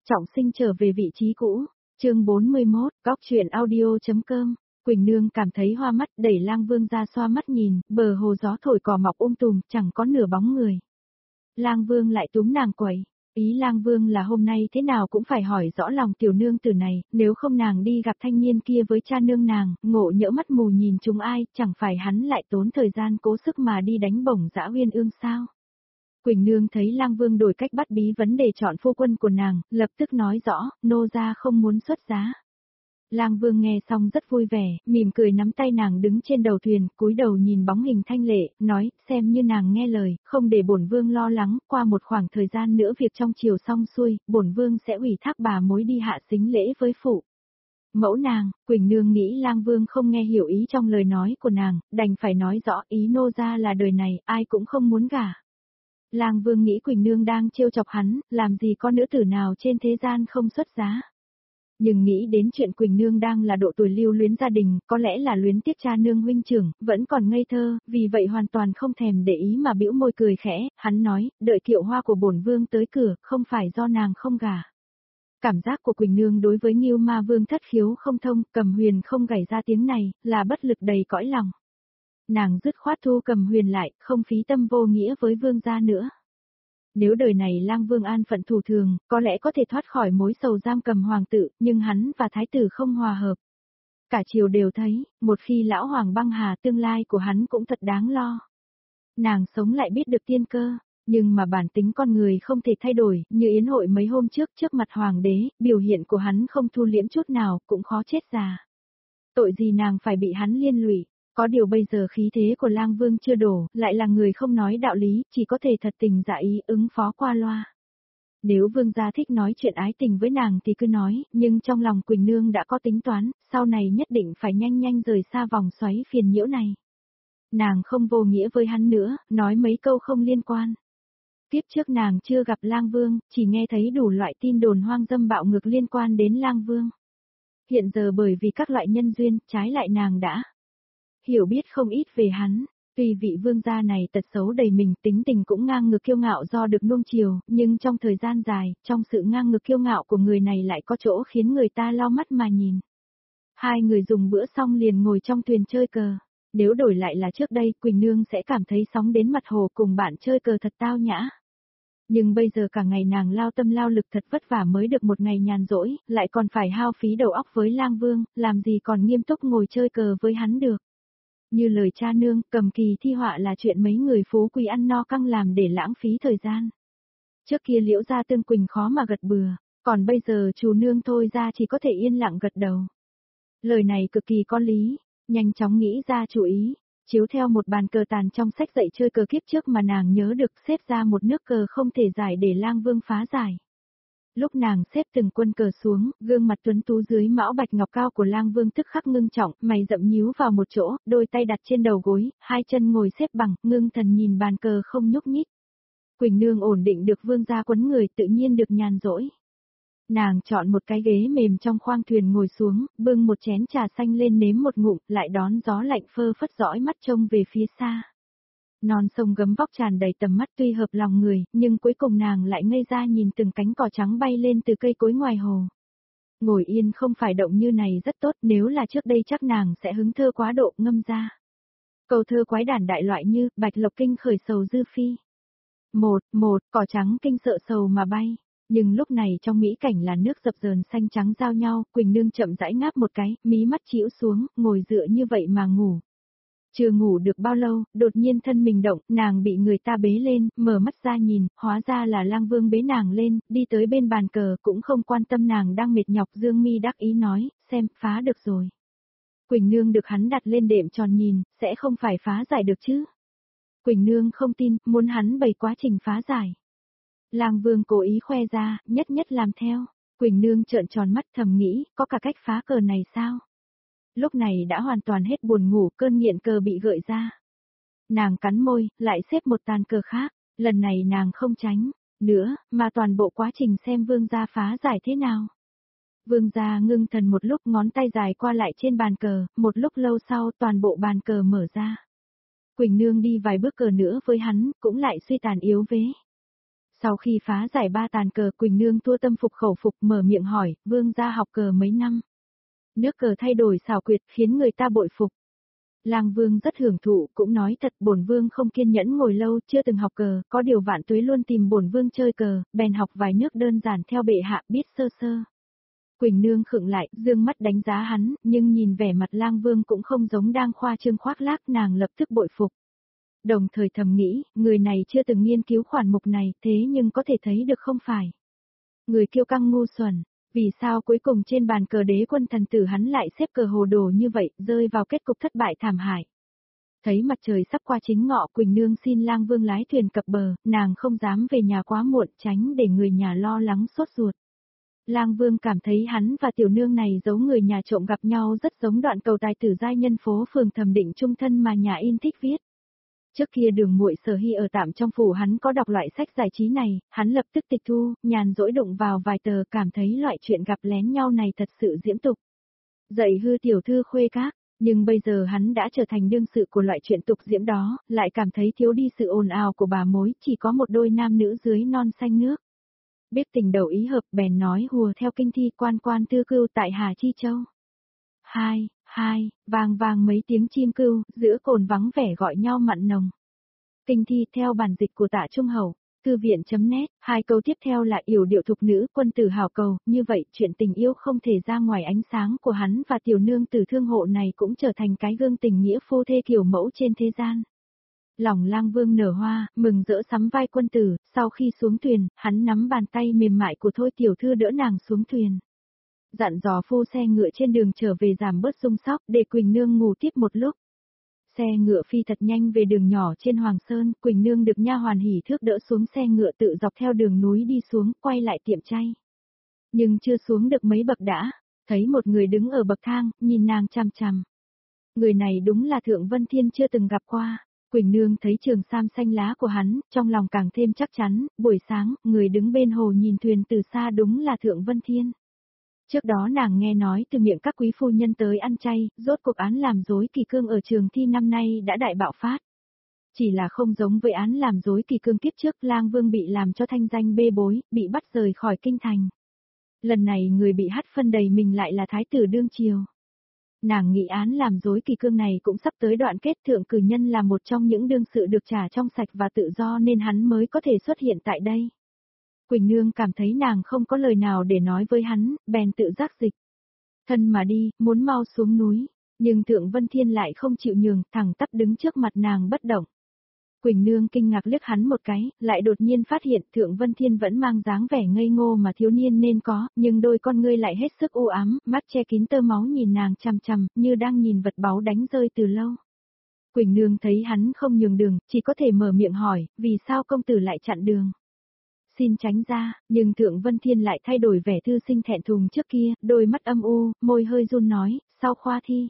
Trọng sinh trở về vị trí cũ, chương 41, góc truyện audio.com. Quỳnh Nương cảm thấy hoa mắt, đẩy Lang Vương ra xoa mắt nhìn, bờ hồ gió thổi cỏ mọc tùm, chẳng có nửa bóng người. Lang Vương lại túm nàng quẩy. Ý Lang Vương là hôm nay thế nào cũng phải hỏi rõ lòng tiểu nương tử này, nếu không nàng đi gặp thanh niên kia với cha nương nàng, ngộ nhỡ mắt mù nhìn chúng ai, chẳng phải hắn lại tốn thời gian cố sức mà đi đánh bổng Dã Uyên Ương sao? Quỳnh Nương thấy Lang Vương đổi cách bắt bí vấn đề chọn phu quân của nàng, lập tức nói rõ, nô gia không muốn xuất giá. Lang Vương nghe xong rất vui vẻ, mỉm cười nắm tay nàng đứng trên đầu thuyền, cúi đầu nhìn bóng hình thanh lệ, nói, xem như nàng nghe lời, không để bổn vương lo lắng, qua một khoảng thời gian nữa việc trong triều xong xuôi, bổn vương sẽ ủy thác bà mối đi hạ sính lễ với phụ mẫu nàng. Quỳnh Nương nghĩ Lang Vương không nghe hiểu ý trong lời nói của nàng, đành phải nói rõ ý nô gia là đời này, ai cũng không muốn gả. Lang Vương nghĩ Quỳnh Nương đang trêu chọc hắn, làm gì có nữ tử nào trên thế gian không xuất giá. Nhưng nghĩ đến chuyện Quỳnh Nương đang là độ tuổi lưu luyến gia đình, có lẽ là luyến tiếc cha nương huynh trưởng, vẫn còn ngây thơ, vì vậy hoàn toàn không thèm để ý mà bĩu môi cười khẽ, hắn nói, đợi kiệu hoa của bổn vương tới cửa, không phải do nàng không gả. Cảm giác của Quỳnh Nương đối với Ngưu Ma Vương thất khiếu không thông, Cầm Huyền không gảy ra tiếng này, là bất lực đầy cõi lòng. Nàng dứt khoát thu Cầm Huyền lại, không phí tâm vô nghĩa với vương gia nữa. Nếu đời này Lang Vương an phận thủ thường, có lẽ có thể thoát khỏi mối sầu giam cầm hoàng tử, nhưng hắn và thái tử không hòa hợp. Cả triều đều thấy, một khi lão hoàng băng hà tương lai của hắn cũng thật đáng lo. Nàng sống lại biết được tiên cơ, nhưng mà bản tính con người không thể thay đổi, như yến hội mấy hôm trước mặt hoàng đế, biểu hiện của hắn không thu liễm chút nào, cũng khó chết già. Tội gì nàng phải bị hắn liên lụy. Có điều bây giờ khí thế của Lang Vương chưa đổ, lại là người không nói đạo lý, chỉ có thể thật tình dạ ý ứng phó qua loa. Nếu vương gia thích nói chuyện ái tình với nàng thì cứ nói, nhưng trong lòng Quỳnh Nương đã có tính toán, sau này nhất định phải nhanh rời xa vòng xoáy phiền nhiễu này. Nàng không vô nghĩa với hắn nữa, nói mấy câu không liên quan. Tiếp trước nàng chưa gặp Lang Vương, chỉ nghe thấy đủ loại tin đồn hoang dâm bạo ngược liên quan đến Lang Vương. Hiện giờ bởi vì các loại nhân duyên, trái lại nàng đã hiểu biết không ít về hắn. Tuy vị vương gia này tật xấu đầy mình, tính tình cũng ngang ngược kiêu ngạo do được nuông chiều, nhưng trong thời gian dài, trong sự ngang ngược kiêu ngạo của người này lại có chỗ khiến người ta lau mắt mà nhìn. Hai người dùng bữa xong liền ngồi trong thuyền chơi cờ. Nếu đổi lại là trước đây, Quỳnh Nương sẽ cảm thấy sóng đến mặt hồ cùng bạn chơi cờ thật tao nhã. Nhưng bây giờ cả ngày nàng lao tâm lao lực thật vất vả mới được một ngày nhàn rỗi, lại còn phải hao phí đầu óc với Lang Vương, làm gì còn nghiêm túc ngồi chơi cờ với hắn được. Như lời cha nương, cầm kỳ thi họa là chuyện mấy người phú quý ăn no căng làm để lãng phí thời gian. Trước kia Liễu gia Tương Quỳnh khó mà gật bừa, còn bây giờ chủ nương thôi ra chỉ có thể yên lặng gật đầu. Lời này cực kỳ có lý, nhanh chóng nghĩ ra chủ ý, chiếu theo một bàn cờ tàn trong sách dạy chơi cờ kiếp trước mà nàng nhớ được xếp ra một nước cờ không thể giải để Lang Vương phá giải. Lúc nàng xếp từng quân cờ xuống, gương mặt tuấn tú dưới mão bạch ngọc cao của Lang Vương tức khắc ngưng trọng, mày rậm nhíu vào một chỗ, đôi tay đặt trên đầu gối, hai chân ngồi xếp bằng, ngưng thần nhìn bàn cờ không nhúc nhích. Quỳnh Nương ổn định được vương gia quấn người, tự nhiên được nhàn rỗi. Nàng chọn một cái ghế mềm trong khoang thuyền ngồi xuống, bưng một chén trà xanh lên nếm một ngụm, lại đón gió lạnh phơ phất dõi mắt trông về phía xa. Non sông gấm vóc tràn đầy tầm mắt tuy hợp lòng người, nhưng cuối cùng nàng lại ngây ra nhìn từng cánh cỏ trắng bay lên từ cây cối ngoài hồ. Ngồi yên không phải động như này rất tốt, nếu là trước đây chắc nàng sẽ hứng thơ quá độ ngâm ra. Câu thơ quái đản đại loại như, bạch lộc kinh khởi sầu dư phi. Một, cỏ trắng kinh sợ sầu mà bay. Nhưng lúc này trong mỹ cảnh là nước dập dờn xanh trắng giao nhau, Quỳnh Nương chậm rãi ngáp một cái, mí mắt chĩu xuống, ngồi dựa như vậy mà ngủ. Chưa ngủ được bao lâu, đột nhiên thân mình động, nàng bị người ta bế lên, mở mắt ra nhìn, hóa ra là Lang Vương bế nàng lên, đi tới bên bàn cờ, cũng không quan tâm nàng đang mệt nhọc, dương mi đắc ý nói, xem, phá được rồi. Quỳnh Nương được hắn đặt lên đệm tròn nhìn, sẽ không phải phá giải được chứ. Quỳnh Nương không tin, muốn hắn bày quá trình phá giải. Lang Vương cố ý khoe ra, nhất làm theo. Quỳnh Nương trợn tròn mắt thầm nghĩ, có cả cách phá cờ này sao? Lúc này đã hoàn toàn hết buồn ngủ, cơn nghiện cờ bị gợi ra. Nàng cắn môi, lại xếp một tàn cờ khác, lần này nàng không tránh nữa, mà toàn bộ quá trình xem vương gia phá giải thế nào. Vương gia ngưng thần một lúc, ngón tay dài qua lại trên bàn cờ, một lúc lâu sau toàn bộ bàn cờ mở ra. Quỳnh Nương đi vài bước cờ nữa với hắn, cũng lại suy tàn yếu vế. Sau khi phá giải 3 tàn cờ, Quỳnh Nương tua tâm phục khẩu phục mở miệng hỏi, vương gia học cờ mấy năm? Nước cờ thay đổi xảo quyệt khiến người ta bội phục. Lang Vương rất hưởng thụ, cũng nói thật bổn vương không kiên nhẫn ngồi lâu, chưa từng học cờ, có điều Vạn Tuế luôn tìm bổn vương chơi cờ, bèn học vài nước đơn giản theo bệ hạ biết sơ sơ. Quỳnh Nương khựng lại, dương mắt đánh giá hắn, nhưng nhìn vẻ mặt Lang Vương cũng không giống đang khoa trương khoác lác, nàng lập tức bội phục. Đồng thời thầm nghĩ, người này chưa từng nghiên cứu khoản mục này, thế nhưng có thể thấy được không phải. Người kiêu căng ngu xuẩn, vì sao cuối cùng trên bàn cờ đế quân thần tử hắn lại xếp cờ hồ đồ như vậy, rơi vào kết cục thất bại thảm hại. Thấy mặt trời sắp qua chính ngọ, Quỳnh Nương xin Lang Vương lái thuyền cập bờ, nàng không dám về nhà quá muộn, tránh để người nhà lo lắng sốt ruột. Lang Vương cảm thấy hắn và tiểu nương này giấu người nhà trộm gặp nhau rất giống đoạn cầu tài tử giai nhân phố phường Thẩm Định trung thân mà nhà in thích viết. Trước kia Đường Muội Sở Hy ở tạm trong phủ hắn có đọc loại sách giải trí này, hắn lập tức tịch thu, nhàn rỗi đụng vào vài tờ, cảm thấy loại chuyện gặp lén nhau này thật sự diễm tục. Dạy hư tiểu thư khuê các, nhưng bây giờ hắn đã trở thành đương sự của loại chuyện tục diễm đó, lại cảm thấy thiếu đi sự ồn ào của bà mối, chỉ có một đôi nam nữ dưới non xanh nước. Biết tình đầu ý hợp bèn nói hùa theo kinh thi quan quan tư cưu tại Hà Chi Châu. Hai, vang vang mấy tiếng chim cưu, giữa cồn vắng vẻ gọi nhau mặn nồng. Kinh thi theo bản dịch của Tạ Trung Hầu, thư viện.net, 2 câu tiếp theo là yểu điệu thục nữ quân tử hảo cầu, như vậy chuyện tình yêu không thể ra ngoài ánh sáng của hắn và tiểu nương tử thương hộ này cũng trở thành cái gương tình nghĩa phu thê kiểu mẫu trên thế gian. Lòng Lang Vương nở hoa, mừng rỡ sắm vai quân tử, sau khi xuống thuyền, hắn nắm bàn tay mềm mại của Thôi tiểu thư đỡ nàng xuống thuyền. Dặn dò phu xe ngựa trên đường trở về giảm bớt xung sóc để Quỳnh Nương ngủ tiếp một lúc. Xe ngựa phi thật nhanh về đường nhỏ trên Hoàng Sơn, Quỳnh Nương được nha hoàn hỉ thước đỡ xuống xe ngựa tự dọc theo đường núi đi xuống, quay lại tiệm chay. Nhưng chưa xuống được mấy bậc đã, thấy một người đứng ở bậc thang, nhìn nàng chằm chằm. Người này đúng là Thượng Vân Thiên chưa từng gặp qua. Quỳnh Nương thấy trường sam xanh lá của hắn, trong lòng càng thêm chắc chắn, buổi sáng, người đứng bên hồ nhìn thuyền từ xa đúng là Thượng Vân Thiên. Trước đó nàng nghe nói từ miệng các quý phu nhân tới ăn chay, rốt cuộc án làm dối kỳ cương ở trường thi năm nay đã đại bạo phát. Chỉ là không giống với án làm dối kỳ cương kiếp trước, Lang Vương bị làm cho thanh danh bê bối, bị bắt rời khỏi kinh thành. Lần này người bị hất phân đầy mình lại là thái tử đương triều. Nàng nghĩ án làm dối kỳ cương này cũng sắp tới đoạn kết, thượng cử nhân là một trong những đương sự được trả trong sạch và tự do nên hắn mới có thể xuất hiện tại đây. Quỳnh Nương cảm thấy nàng không có lời nào để nói với hắn, bèn tự giác dịch. Thân mà đi, muốn mau xuống núi, nhưng Thượng Vân Thiên lại không chịu nhường, thẳng tắp đứng trước mặt nàng bất động. Quỳnh Nương kinh ngạc liếc hắn một cái, lại đột nhiên phát hiện Thượng Vân Thiên vẫn mang dáng vẻ ngây ngô mà thiếu niên nên có, nhưng đôi con ngươi lại hết sức u ám, mắt che kín tơ máu nhìn nàng chằm chằm, như đang nhìn vật báu đánh rơi từ lâu. Quỳnh Nương thấy hắn không nhường đường, chỉ có thể mở miệng hỏi, vì sao công tử lại chặn đường? Xin tránh ra, nhưng Thượng Vân Thiên lại thay đổi vẻ thư sinh thẹn thùng trước kia, đôi mắt âm u, môi hơi run nói, sau khoa thi.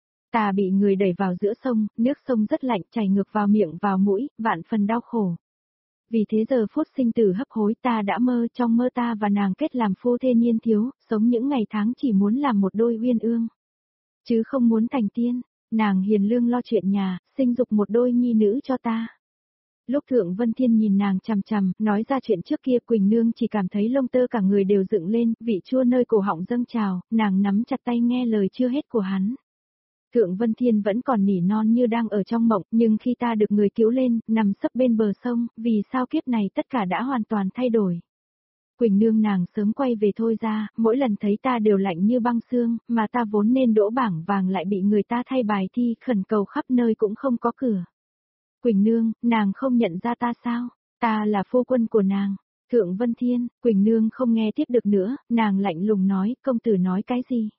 Ta bị người đẩy vào giữa sông, nước sông rất lạnh chảy ngược vào miệng vào mũi, vạn phần đau khổ. Vì thế giờ phút sinh tử hấp hối ta đã mơ, trong mơ ta và nàng kết làm phu thê niên thiếu, sống những ngày tháng chỉ muốn làm một đôi uyên ương. Chứ không muốn thành tiên, nàng hiền lương lo chuyện nhà, sinh dục một đôi nhi nữ cho ta. Lúc Thượng Vân Thiên nhìn nàng chằm chằm, nói ra chuyện trước kia, Quỳnh Nương chỉ cảm thấy lông tơ cả người đều dựng lên, vị chua nơi cổ họng dâng trào, nàng nắm chặt tay nghe lời chưa hết của hắn. Thượng Vân Thiên vẫn còn nỉ non như đang ở trong mộng, nhưng khi ta được người cứu lên, nằm sấp bên bờ sông, vì sao kiếp này tất cả đã hoàn toàn thay đổi. Quỳnh Nương nàng sớm quay về thôi ra, mỗi lần thấy ta đều lạnh như băng xương, mà ta vốn nên đỗ bảng vàng lại bị người ta thay bài thi, khẩn cầu khắp nơi cũng không có cửa. Quỳnh Nương, nàng không nhận ra ta sao? Ta là phu quân của nàng. Thượng Vân Thiên, Quỳnh Nương không nghe tiếp được nữa, nàng lạnh lùng nói, công tử nói cái gì?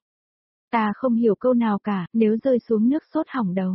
Ta không hiểu câu nào cả, nếu rơi xuống nước sốt hỏng đầu.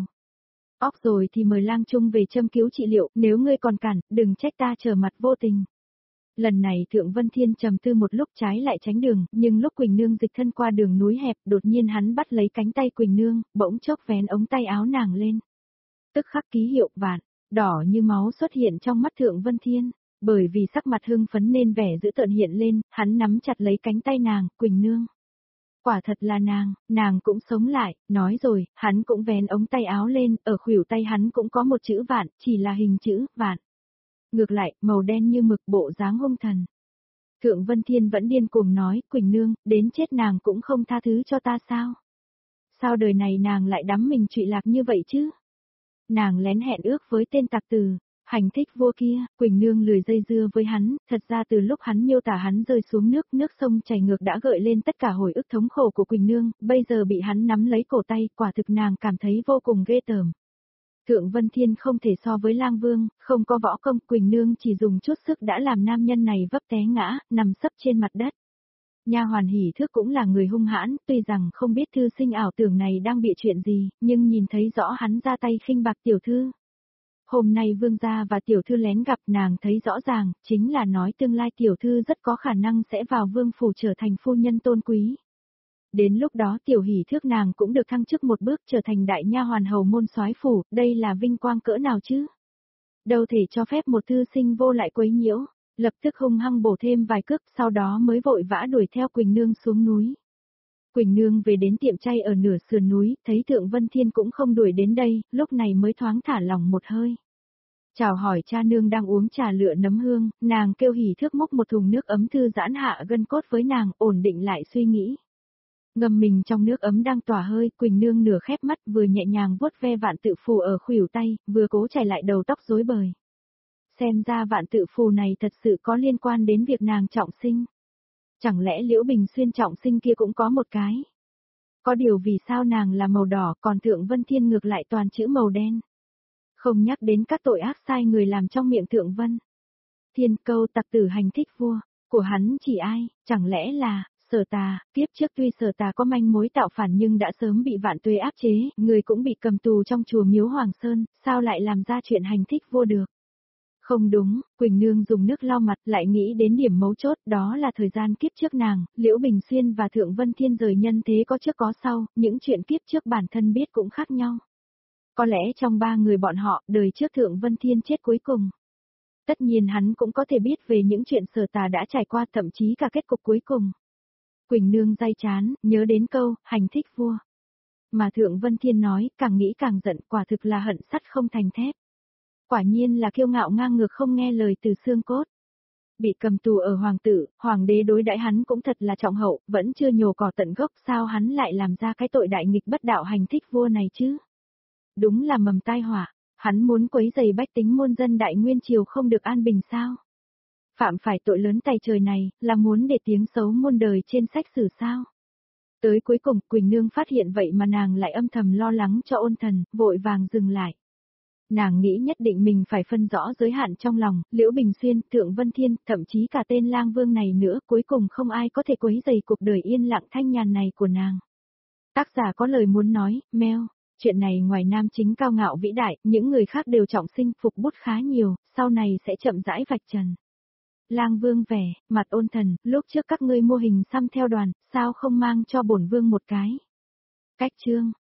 Óc rồi thì mời Lang Trung về châm cứu trị liệu, nếu ngươi còn cản, đừng trách ta trở mặt vô tình. Lần này Thượng Vân Thiên trầm tư một lúc trái lại tránh đường, nhưng lúc Quỳnh Nương dịch thân qua đường núi hẹp, đột nhiên hắn bắt lấy cánh tay Quỳnh Nương, bỗng chốc vén ống tay áo nàng lên. Tức khắc ký hiệu vạn, đỏ như máu xuất hiện trong mắt Thượng Vân Thiên, bởi vì sắc mặt hưng phấn nên vẻ dữ tợn hiện lên, hắn nắm chặt lấy cánh tay nàng, Quỳnh Nương. Quả thật là nàng cũng sống lại, nói rồi, hắn cũng vén ống tay áo lên, ở khuỷu tay hắn cũng có một chữ vạn, chỉ là hình chữ vạn. Ngược lại, màu đen như mực bộ dáng hung thần. Thượng Vân Thiên vẫn điên cuồng nói, Quỳnh Nương, đến chết nàng cũng không tha thứ cho ta sao? Sao đời này nàng lại đắm mình trụy lạc như vậy chứ? Nàng lén hẹn ước với tên tặc tử, hành thích vua kia, Quỳnh Nương lười dây dưa với hắn, thật ra từ lúc hắn miêu tả hắn rơi xuống nước sông chảy ngược đã gợi lên tất cả hồi ức thống khổ của Quỳnh Nương, bây giờ bị hắn nắm lấy cổ tay, quả thực nàng cảm thấy vô cùng ghê tởm. Thượng Vân Thiên không thể so với Lang Vương, không có võ công, Quỳnh Nương chỉ dùng chút sức đã làm nam nhân này vấp té ngã, nằm sấp trên mặt đất. Nha hoàn Hỉ Thước cũng là người hung hãn, tuy rằng không biết thư sinh ảo tưởng này đang bị chuyện gì, nhưng nhìn thấy rõ hắn ra tay khinh bạc tiểu thư. Hôm nay vương gia và tiểu thư lén gặp, nàng thấy rõ ràng, chính là nói tương lai tiểu thư rất có khả năng sẽ vào vương phủ trở thành phu nhân tôn quý. Đến lúc đó tiểu Hỉ Thước nàng cũng được thăng chức một bước trở thành đại nha hoàn hầu môn soái phủ, đây là vinh quang cỡ nào chứ? Đâu thể cho phép một thư sinh vô lại quấy nhiễu, lập tức hung hăng bổ thêm vài cước, sau đó mới vội vã đuổi theo Quỳnh Nương xuống núi. Quỳnh Nương về đến tiệm chay ở nửa sườn núi, thấy Thượng Vân Thiên cũng không đuổi đến đây, lúc này mới thoáng thả lòng một hơi. Chào hỏi cha nương đang uống trà lựa nấm hương, nàng kêu Hỉ Thước múc một thùng nước ấm thư giãn hạ gân cốt với nàng, ổn định lại suy nghĩ. Ngâm mình trong nước ấm đang tỏa hơi, Quỳnh Nương nửa khép mắt vừa nhẹ nhàng vuốt ve vạn tự phù ở khuỷu tay, vừa cố chải lại đầu tóc rối bời. Xem ra vạn tự phù này thật sự có liên quan đến việc nàng trọng sinh. Chẳng lẽ Liễu Bình Xuyên trọng sinh kia cũng có một cái? Có điều vì sao nàng là màu đỏ còn Thượng Vân Thiên ngược lại toàn chữ màu đen? Không nhắc đến các tội ác sai người làm trong miệng Thượng Vân Thiên, câu tặc tử hành thích vua, của hắn chỉ ai, chẳng lẽ là Sở Tà? Tiếp trước tuy Sở Tà có manh mối tạo phản nhưng đã sớm bị Vạn Tuế áp chế, người cũng bị cầm tù trong chùa Miếu Hoàng Sơn, sao lại làm ra chuyện hành thích vua được? Không đúng, Quỳnh Nương dùng nước lau mặt lại nghĩ đến điểm mấu chốt, đó là thời gian kiếp trước nàng, Liễu Bình Xuyên và Thượng Vân Thiên rời nhân thế có trước có sau, những chuyện kiếp trước bản thân biết cũng khác nhau. Có lẽ trong ba người bọn họ, đời trước Thượng Vân Thiên chết cuối cùng. Tất nhiên hắn cũng có thể biết về những chuyện Sở Tà đã trải qua, thậm chí cả kết cục cuối cùng. Quỳnh Nương day chán, nhớ đến câu, hành thích vua. Mà Thượng Vân Thiên nói, càng nghĩ càng giận, quả thực là hận sắt không thành thép. Quả nhiên là kiêu ngạo ngang ngược không nghe lời từ xương cốt. Bị cầm tù ở hoàng tử, hoàng đế đối đãi hắn cũng thật là trọng hậu, vẫn chưa nhổ cỏ tận gốc, sao hắn lại làm ra cái tội đại nghịch bất đạo hành thích vua này chứ? Đúng là mầm tai họa, hắn muốn quấy rầy bách tính muôn dân đại nguyên triều không được an bình sao? Phạm phải tội lớn tày trời này, là muốn để tiếng xấu muôn đời trên sách sử sao? Tới cuối cùng, Quỳnh Nương phát hiện vậy mà nàng lại âm thầm lo lắng cho Ôn Thần, vội vàng dừng lại. Nàng nghĩ nhất định mình phải phân rõ giới hạn trong lòng, Liễu Bình Xuyên, Thượng Vân Thiên, thậm chí cả tên Lang Vương này nữa, cuối cùng không ai có thể quấy rầy cuộc đời yên lặng thanh nhàn này của nàng. Tác giả có lời muốn nói, Meo, chuyện này ngoài nam chính cao ngạo vĩ đại, những người khác đều trọng sinh phục bút khá nhiều, sau này sẽ chậm rãi vạch trần. Lang Vương vẻ, mặt Ôn Thần, lúc trước các ngươi mua hình xăm theo đoàn, sao không mang cho bổn vương một cái? Cách chương